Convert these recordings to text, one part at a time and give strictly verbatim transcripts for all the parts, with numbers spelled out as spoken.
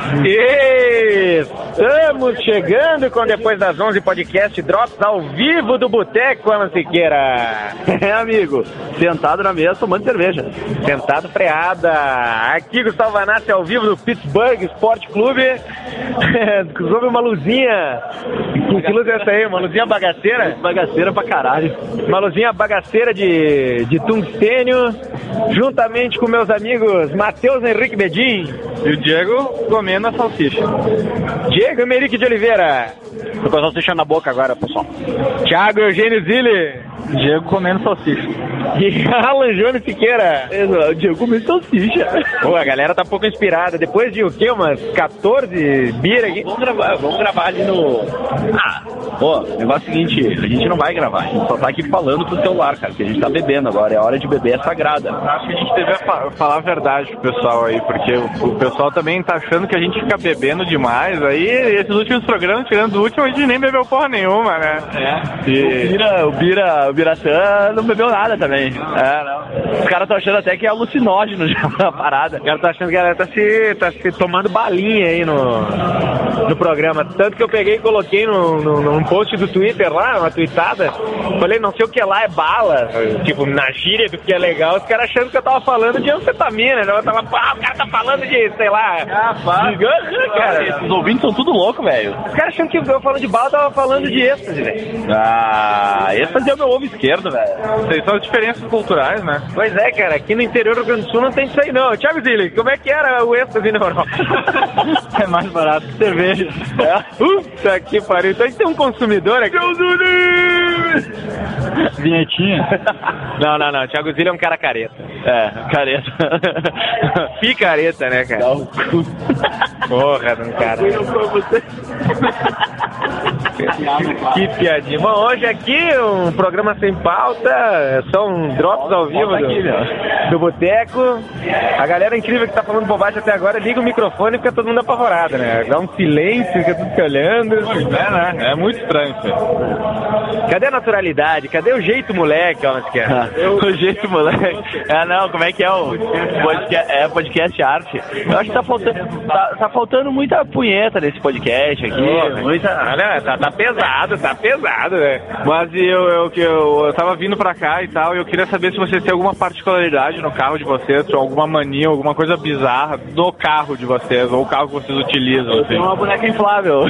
Estamos chegando com Depois das onze podcast Drops ao vivo do Boteco, Alan Siqueira. É, amigo, sentado na mesa tomando cerveja. Sentado freada. Aqui Gustavo Vanassi ao vivo do Pittsburgh Sport Clube. Sob uma luzinha. Que luz é essa aí? Uma luzinha bagaceira? Bagaceira pra caralho. Uma luzinha bagaceira de, de tungstênio, juntamente com meus amigos Matheus Henrique Bedin e o Diego comendo a salsicha. Diego Emerique de Oliveira. Tô com a salsicha na boca agora, pessoal. Thiago Eugênio Zilli. Diego comendo salsicha. E Alan Jones Siqueira. O Diego comendo salsicha. Pô, a galera tá um pouco inspirada. Depois de o quê? Umas quatorze bira aqui. Vamos gravar, vamos gravar ali no... Ah, pô, o negócio é o seguinte, a gente não vai gravar, a gente só tá aqui falando pro celular, cara, porque a gente tá bebendo agora, é hora de beber, é sagrada. Acho que a gente deve falar a verdade pro pessoal aí, porque o pessoal também tá achando que a gente fica bebendo demais, aí esses últimos programas, tirando o último, a gente nem bebeu porra nenhuma, né? É, e... o Bira, o Bira, o Biratã não bebeu nada também. É, não. Os caras estão achando até que é alucinógeno já a parada. Os caras estão achando que a galera tá se, tá se tomando balinha aí no, no programa. Tanto que eu peguei e coloquei no, no, num post do Twitter lá, uma tweetada. Falei, não sei o que lá é bala. Tipo, na gíria do que é legal, os caras achando que eu tava falando de anfetamina, né? Eu tava, pá, o cara tá falando de, sei lá. Ah, pá. De... cara, esses ouvintes são tudo louco, velho. Os caras achando que eu falando de bala, eu tava falando de êxtase, velho. Ah, êxtase é o meu ovo esquerdo, velho. Vocês são as diferenças culturais, né? Pois é, cara, aqui no interior do Rio Grande do Sul não tem isso aí, não. Thiago Zilli, como é que era o êxtase na Europa? É mais barato que cerveja. É. Puta que pariu. Então a gente tem um consumidor aqui. Vinhetinha? Não, não, não. Thiago Zilli é um cara careta. É, careta. Picareta, né, cara? Não. Porra, não, cara. Que piadinha. Bom, hoje aqui um programa sem pauta, são drops ao vivo do, do Boteco. A galera incrível que tá falando bobagem até agora, liga o microfone e fica todo mundo apavorado, né? Dá um silêncio, fica tudo se olhando. Pois é, né? É muito estranho isso aí. Cadê a naturalidade? Cadê o jeito moleque, ó, que é? O jeito moleque. Ah, não, como é que é o podcast, é podcast arte? Eu acho que tá faltando, tá, tá faltando muita punheta nesse podcast aqui. Oh, muita... Olha, tá, tá pesado, tá pesado, né? Mas eu, eu, eu, eu tava vindo pra cá e tal, e eu queria saber se vocês têm alguma particularidade no carro de vocês, ou alguma mania, alguma coisa bizarra no carro de vocês, ou o carro que vocês utilizam. Eu assim. tenho uma boneca inflável.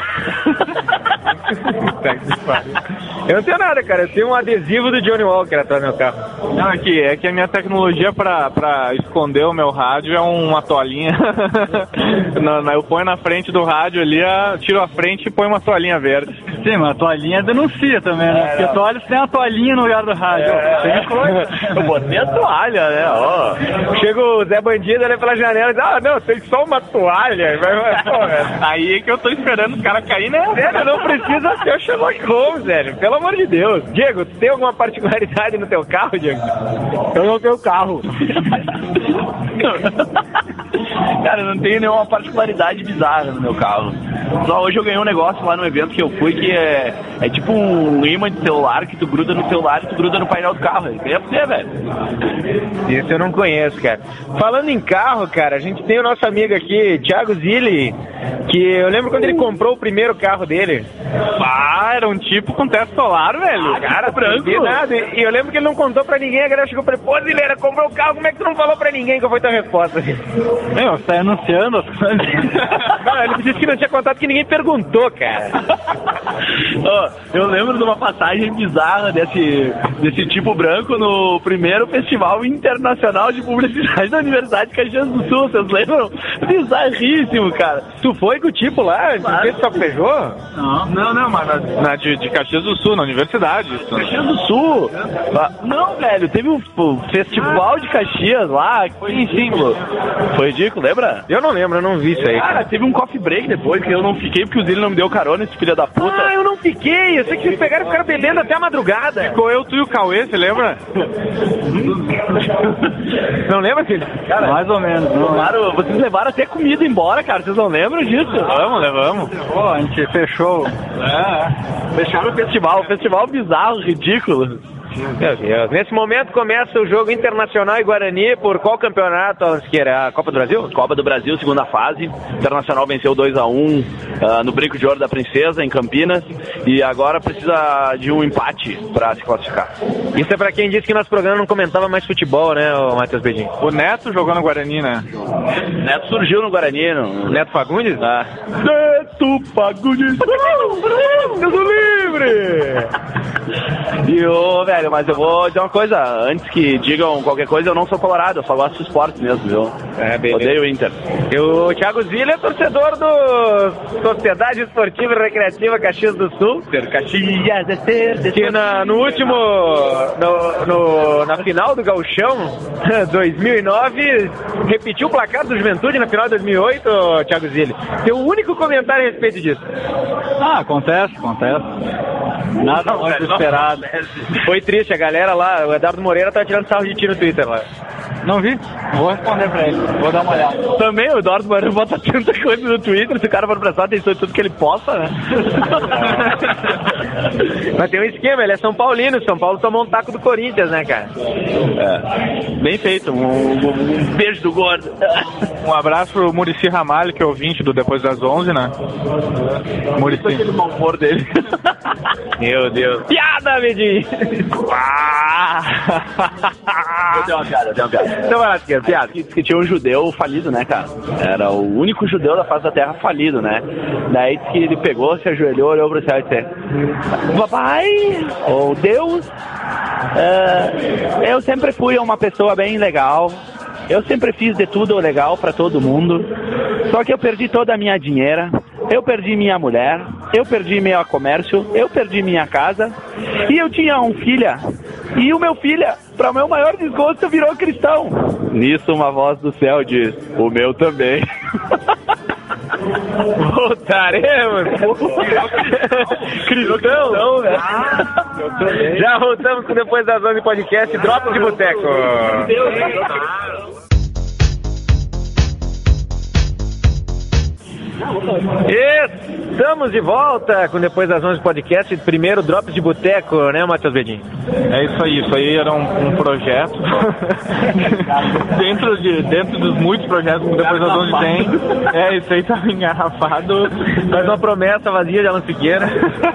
Eu não tenho nada, cara. Eu tenho um adesivo do Johnny Walker atrás do meu carro. Não, é que, é que a minha tecnologia pra, pra esconder o meu rádio é uma toalhinha. Eu ponho na frente do rádio ali, tiro a frente e ponho uma toalhinha verde. Sim, mas a toalhinha denuncia também, né? É, porque tu olha se tem uma toalhinha no lugar do rádio. É, tem coisa. Eu botei a toalha, né? Ó. Chega o Zé Bandido ali pela janela e diz, ah, não, tem só uma toalha. Vai, vai, porra. Aí é que eu tô esperando os caras caírem, né? Velho, não precisa ser o Sherlock Holmes, velho. Pelo amor de Deus. Diego, tem alguma particularidade no teu carro, Diego? Eu não tenho carro. Cara, eu não tenho nenhuma particularidade bizarra no meu carro. Só hoje eu ganhei um negócio lá no evento que eu fui que é, é tipo um imã de celular que tu gruda no celular e tu gruda no painel do carro. Eu queria você, velho. Isso eu não conheço, cara. Falando em carro, cara, a gente tem o nosso amigo aqui, Thiago Zilli, que eu lembro quando ele comprou o primeiro carro dele. Ah, era um tipo com teto solar, velho. Ah, cara, branco. Nada. E eu lembro que ele não contou pra ninguém, a galera chegou pra ele, pô, Zileira, comprou o carro, como é que tu não falou pra ninguém? Qual foi tua resposta? Meu, você tá anunciando as coisas. Não, ele disse que não tinha contado que ninguém perguntou, cara. Oh, eu lembro de uma passagem bizarra desse, desse tipo branco no primeiro Festival Internacional de Publicidade da Universidade de Caxias do Sul, vocês lembram? Bizarríssimo, cara. Tu foi com o tipo lá? Claro. Tu fez só Peugeot? Não, não, não, mas na, na de, de Caxias do Sul, na universidade. Isso. Caxias do Sul? Não, velho, teve um, um festival de Caxias lá, que foi em símbolo. Foi ridículo, lembra? Eu não lembro, eu não vi isso aí. Cara, teve um coffee break depois que eu não fiquei porque o Zilli não me deu carona, esse filho da puta. Ah, eu não fiquei, eu sei que vocês pegaram e ficaram bebendo até a madrugada. Ficou eu, tu e o Cauê, você lembra? Não lembra, filho? Cara, mais ou menos. Levaram, vocês levaram até comida embora, cara, vocês não lembram disso? Levamos, levamos. Pô, a gente fechou. É, fecharam o festival, um festival bizarro, ridículo. Meu Deus. Nesse momento começa o jogo Internacional e Guarani por qual campeonato, Alan Siqueira? A Copa do Brasil? Copa do Brasil, segunda fase. Internacional venceu dois a um uh, no Brinco de Ouro da Princesa, em Campinas. E agora precisa de um empate para se classificar. Isso é pra quem disse que nosso programa não comentava mais futebol, né, o Matheus Bedin? O Neto jogou no Guarani, né? Neto surgiu no Guarani. No... Neto Fagundes? Ah. Neto Fagundes! Deus livre! E ô, velho, mas eu vou dizer uma coisa. Antes que digam qualquer coisa, eu não sou colorado. Eu só gosto de esporte mesmo, viu? É, beleza. Odeio o Inter. E o Thiago Zilli é torcedor do Sociedade Esportiva e Recreativa Caxias do Sul. Caxias de ser, que na, no último, no, no, na final do Gauchão dois mil e nove, repetiu o placar do Juventude na final de dois mil e oito, Thiago Zilli. Tem um único comentário a respeito disso. Ah, acontece, acontece. Nada não, muito velho, esperado. Não. Foi triste, a galera lá, o Eduardo Moreira tá tirando sarro de ti no Twitter lá. Não vi? Vou responder pra ele. Vou dar uma olhada. Também o Eduardo Moreira bota tanta coisa no Twitter, se o cara for prestar atenção em tudo que ele posta, né? Mas tem um esquema, ele é São Paulino, São Paulo tomou um taco do Corinthians, né, cara? É. Bem feito, um, um, um beijo do gordo. Um abraço pro Muricy Ramalho, que é ouvinte do Depois das onze, né? Muricy. Aquele mau humor dele. Meu Deus. Piada, Bedinho! Eu tenho uma piada, eu tenho uma piada. Então vai lá, Siqueira, piada. Diz que tinha um judeu falido, né, cara? Era o único judeu da face da terra falido, né? Daí diz que ele pegou, se ajoelhou, olhou pro céu e disse: Papai, ou oh Deus, uh, eu sempre fui uma pessoa bem legal. Eu sempre fiz de tudo legal pra todo mundo. Só que eu perdi toda a minha dinheira. Eu perdi minha mulher. Eu perdi meu comércio. Eu perdi minha casa. E eu tinha um filho. E o meu filho, para o meu maior desgosto, virou cristão. Nisso uma voz do céu diz: o meu também. Voltaremos! Cristão, velho! Já voltamos com Depois das onze podcast, Drops de Boteco. Estamos de volta com Depois das onze podcast, primeiro Drops de Boteco, né, Matheus Bedin? É isso aí, isso aí era um, um projeto dentro, de, dentro dos muitos projetos que Depois das onze tem. É, isso aí tava engarrafado. Faz uma promessa vazia de Alan Siqueira.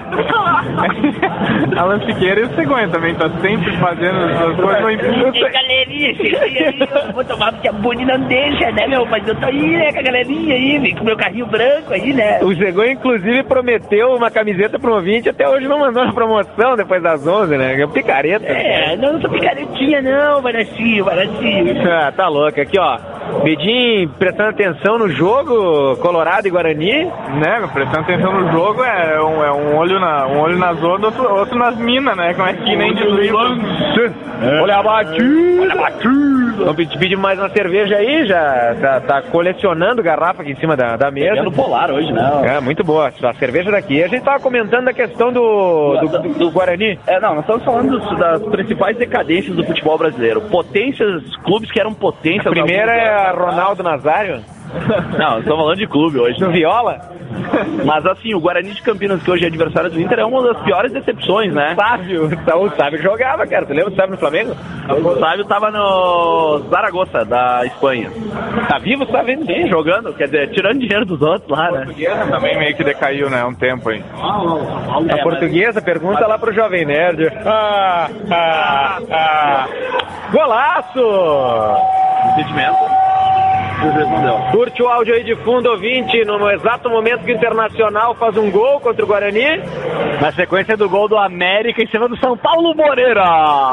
Alan Siqueira e o Cegonha também, tá sempre fazendo as coisas no impulso. Ei, galerinha, eu vou tomar porque a Boni não deixa, né, meu? Mas eu tô aí, né, com a galerinha aí, com o meu carrinho branco aí, né? O Cegonha, inclusive, prometeu uma camiseta pro ouvinte, até hoje não mandou na promoção depois das onze, né? É picareta. É, não, não sou picaretinha, não, Baracinho, Baracinho. Ah, tá louco. Aqui, ó, Bedin prestando atenção no jogo, Colorado e Guarani. Né, prestando atenção no jogo é um, é um olho na um olho nas ondas, outro, outro nas minas, né? Como é que nem diz o livro. É. Olha a batida! Olha a batida! Vamos pedir mais uma cerveja aí, já tá, tá colecionando garrafa aqui em cima da, da mesa. Pegando polar hoje, não. É, muito boa. A cerveja daqui. A gente tava comentando da questão do, do, do, do Guarani. É, não, nós estamos falando dos, das principais decadências do futebol brasileiro. Potências, clubes que eram potências. A primeira é a Ronaldo Nazário. Não, estamos falando de clube hoje. No Viola? Mas assim, o Guarani de Campinas, que hoje é adversário do Inter, é uma das piores decepções, né? Sávio, o Sávio jogava, cara. Tu lembra do Sávio no Flamengo? O Sávio tava no Zaragoza, da Espanha. Tá vivo o Sávio? Sim, jogando, quer dizer, tirando dinheiro dos outros lá, né? A portuguesa também meio que decaiu, né? Um tempo aí. A é, portuguesa, mas... pergunta lá pro Jovem Nerd. Ah, ah, ah. Golaço! Impedimento. Curte o áudio aí de fundo, ouvinte, no exato momento que o Internacional faz um gol contra o Guarani. Na sequência do gol do América em cima do São Paulo Moreira.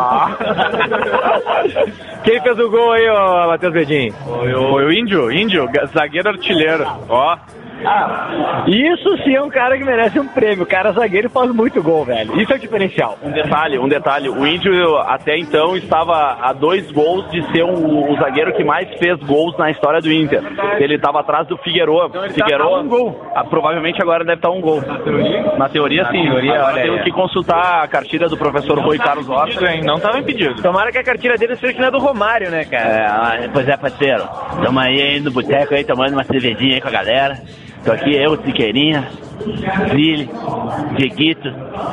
Quem fez o gol aí, ó, Matheus Bedin? Foi o, Foi o Índio, Índio, zagueiro artilheiro. Ó. Ah, isso sim é um cara que merece um prêmio. O cara zagueiro faz muito gol, velho. Isso é o diferencial. Um detalhe, um detalhe. O Índio até então estava a dois gols de ser um, o zagueiro que mais fez gols na história do Inter. Ele estava atrás do Figueiredo. Então ele Figueiredo, tá um gol. Ah, provavelmente agora deve estar um gol. Na teoria? Na teoria, Na sim. Teoria, agora temos que consultar a cartilha do professor Rui Carlos Rocha. Não estava impedido. Tomara que a cartilha dele seja que não é do Romário, né, cara? É, pois é, parceiro. Tamo aí, aí no boteco aí, tomando uma cervejinha aí com a galera. Tô aqui, eu, Siqueirinha, Zilli, Dieguito,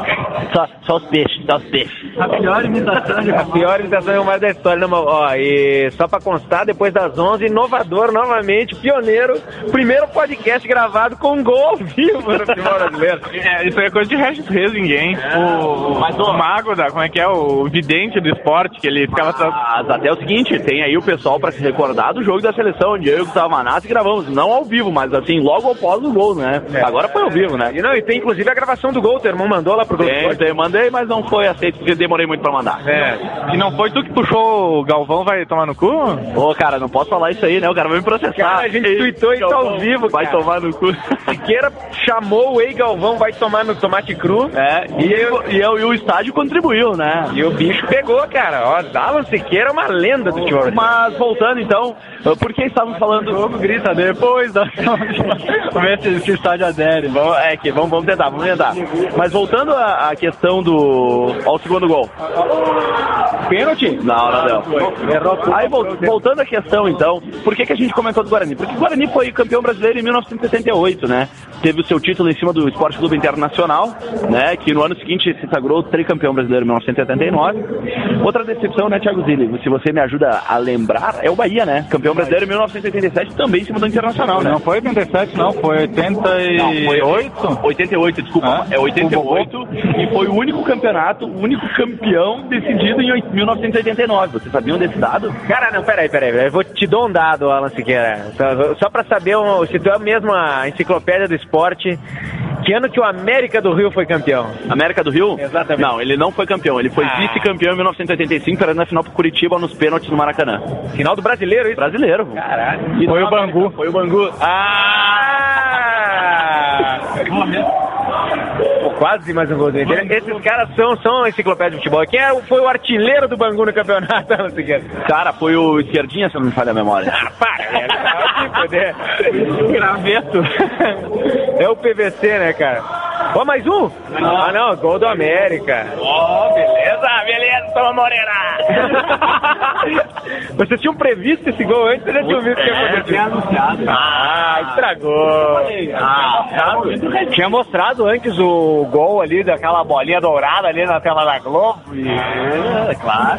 Só, só os peixes, só os peixes. A pior imitação de A pior imitação mais da história, não, ó, e só pra constar, depois das onze, inovador novamente, pioneiro, primeiro podcast gravado com gol ao vivo no futebol brasileiro. É, isso aí é coisa de Regis Rezing, hein? É. O, Mas, o mago da, como é que é, o vidente do esporte, que ele ficava... Mas até o seguinte, tem aí o pessoal pra se recordar do jogo da seleção, onde eu e o Gustavo Manassi gravamos, não ao vivo, mas assim, logo após o gol, né? É. Agora foi ao vivo, né? E, não, e tem inclusive a gravação do gol, o teu irmão mandou lá pro Globo. Tem, tem, mandei, mas não foi aceito, porque demorei muito pra mandar. É. E não foi tu que puxou o Galvão vai tomar no cu? Ô, cara, não posso falar isso aí, né? O cara vai me processar. Cara, a gente tweetou e tá ao vivo, vai cara. tomar no cu. Siqueira chamou o Ei Galvão vai tomar no tomate cru. É, e, eu, e, eu, e o estádio contribuiu, né? E o bicho pegou, cara. Ó, Alan Siqueira é uma lenda do futebol. Mas voltando então, por que estávamos falando... O jogo grita depois da... Vamos ver se, se o estádio adere. Vamos, é que vamos, vamos tentar, vamos tentar. Mas voltando à, à questão do... ao segundo gol. Pênalti? Não, não deu. Aí voltando à questão então, por que, que a gente comentou do Guarani? Porque o Guarani foi campeão brasileiro em mil novecentos e setenta e oito, né? Teve o seu título em cima do Esporte Clube Internacional, né? Que no ano seguinte se sagrou tricampeão brasileiro em mil novecentos e setenta e nove. Outra decepção, né, Thiago Zilli? Se você me ajuda a lembrar, é o Bahia, né? Campeão brasileiro em mil novecentos e oitenta e sete, também em cima do Internacional, né? Não foi oitenta e sete, não, foi oitenta e oito? oitenta e oito, desculpa, ah, é oitenta e oito e foi o único campeonato, o único campeão decidido em mil novecentos e oitenta e nove. Vocês sabiam desse dado? Cara, não, peraí, peraí, eu vou te dar um dado, Alan Siqueira, só, só pra saber um, se tu é mesmo a enciclopédia do esporte. Que ano que o América do Rio foi campeão? América do Rio? Exatamente. Não, ele não foi campeão, ele foi ah. vice-campeão em mil novecentos e oitenta e cinco, perdendo na final pro Curitiba nos pênaltis no Maracanã. Final do Brasileiro, isso? Brasileiro. Caralho. E foi o Bangu. Foi o Bangu. Ah! Pô, quase mais um gol dele. Esses caras são, são enciclopédia de futebol. Quem é, foi o artilheiro do Bangu no campeonato, Alan Siqueira? Cara, foi o Esquerdinha, se eu não me falha a memória. Ah, para, velho. O graveto. É o P V C, né, cara? Ó, oh, mais um? Não. Ah, não, gol do América. Ó, oh, beleza, beleza, toma Moreira. Vocês tinham previsto esse gol antes? Ou já tinham visto o que ia acontecer? Anunciado. Ah, estragou. Ah, tinha mostrado antes o gol ali, daquela bolinha dourada ali na tela da Globo. E... É, claro.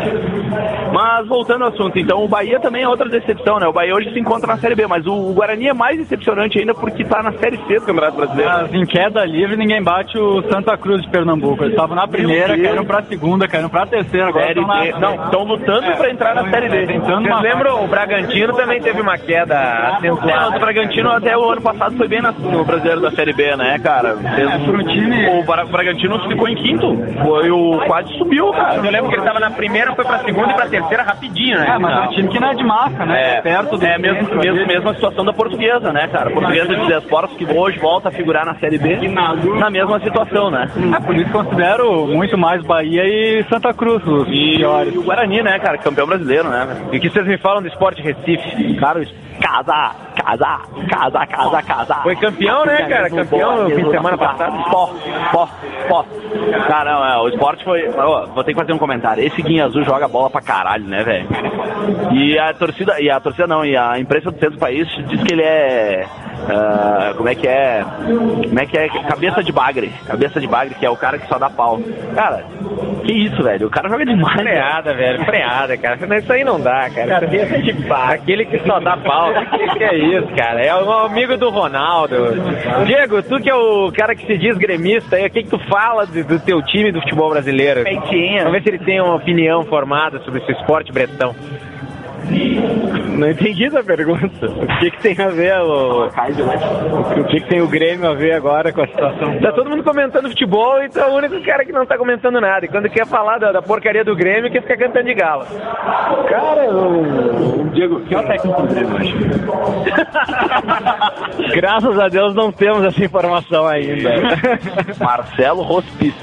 Mas voltando ao assunto, então o Bahia também é outra decepção, né? O Bahia hoje se encontra na Série B, mas o Guarani é mais decepcionante ainda porque tá na Série C do Campeonato Brasileiro. Mas em queda livre ninguém bate o Santa Cruz de Pernambuco. Eles estavam na primeira, caíram pra segunda, caíram pra terceira, agora série estão D. na... Não, estão lutando é, pra entrar na Série D. Vocês lembram? O Bragantino também teve uma queda acentuada. É, o Bragantino até o ano passado foi bem no Brasileiro da Série B, né, cara? Fez... É, pro time... O Bragantino ficou em quinto. Foi o... Quase subiu, cara. Eu lembro que ele tava na primeira, foi pra segunda e pra terceira rapidinho, né? É, mas é um time que não é de marca, né? É, perto do é mesmo, mesmo, mesma situação da Portuguesa, né, cara? A Portuguesa de Desportos que hoje volta a figurar na Série B na mesma situação, né? É, por isso considero muito mais Bahia e Santa Cruz os e, piores. E o Guarani, né, cara? Campeão brasileiro, né? E o que vocês me falam do Sport Recife? Cara, casa, casa, casa, casa, casa. Foi campeão, né, cara? Campeão no fim de semana passado. Pó, pó, pó. Cara, não, é, o Sport foi... Ó, vou ter que fazer um comentário. Esse Guinha Azul joga bola pra caralho, né, velho? E a torcida... E a torcida não, e a imprensa do centro do país diz que ele é... Uh, como é que é? Como é que é? Cabeça de bagre. Cabeça de bagre, que é o cara que só dá pau. Cara, que isso, velho? O cara joga demais. Freada, velho. Freada, cara. Isso aí não dá, cara. Cabeça de bagre. Aquele que só dá pau. Que, que é isso, cara? É um amigo do Ronaldo. Diego, tu que é o cara que se diz gremista aí, o que, que tu fala do, do teu time do futebol brasileiro? Peitinho. Vamos ver se ele tem uma opinião formada sobre esse esporte bretão. Não entendi essa pergunta. O que que tem a ver o... o que que tem o Grêmio a ver agora com a situação? Tá todo mundo comentando futebol e tu é o único cara que não tá comentando nada. E quando quer falar da, da porcaria do Grêmio, quer ficar cantando de gala. Cara, o, o Diego, que é o técnico do Grêmio hoje? Graças a Deus não temos essa informação ainda. Marcelo Hospício.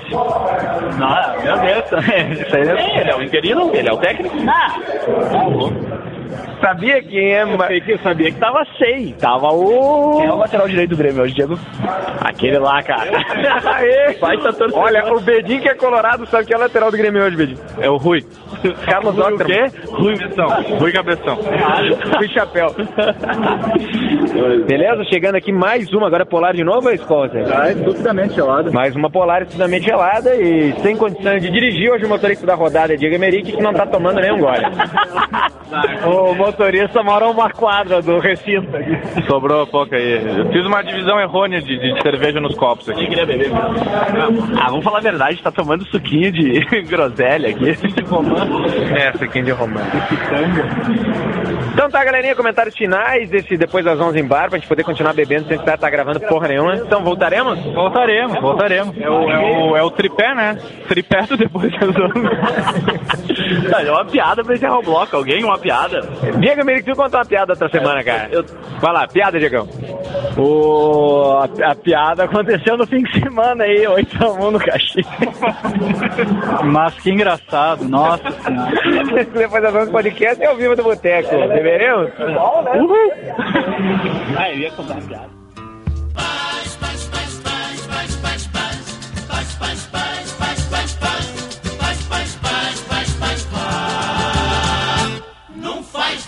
Não, meu Deus. Isso aí é, ele é o interino, ele é o técnico. Ah! Sabia quem é, mas... Eu sabia que tava sem. Tava o... Quem é o lateral direito do Grêmio hoje, Diego? Aquele lá, cara. Aê. Vai, tá torcendo. Olha, o Bedinho que é colorado sabe que é lateral do Grêmio hoje, Bedinho. É o Rui. Carlos Rui o Octra. quê? Rui Cabeção. Rui Cabeção. Rui Chapéu. Beleza? Chegando aqui mais uma, agora polar de novo, a escola? Ah, é estupidamente gelado. Mais uma polar estupidamente gelada e sem condições de dirigir. Hoje o motorista da rodada é Diego Emerick, que não tá tomando nenhum gole. O motorista mora uma quadra do recinto aqui. Sobrou pouco aí. Eu fiz uma divisão errônea de, de cerveja nos copos aqui. Queria beber mesmo. Ah, vamos falar a verdade, tá tomando suquinho de groselha aqui. É, suquinho de romã. Então tá, galerinha, comentários finais desse Depois das onze em bar, pra gente poder continuar bebendo sem estar tá gravando porra nenhuma. Então voltaremos? Voltaremos, voltaremos. É o, é o, é o tripé, né? Tripé do Depois das onze. É uma piada pra encerrar o bloco. Alguém, uma piada? Diego Emerick, tu contou uma piada outra semana, cara. Eu... Vai lá, piada, Diegão. O... A, a piada aconteceu no fim de semana aí, oito a um no Caxias. Mas que engraçado, nossa senhora. Depois das onze podcast é ao vivo do Boteco. Beberemos? Bom, né? Uhul. Ah, eu ia contar a piada. Não faz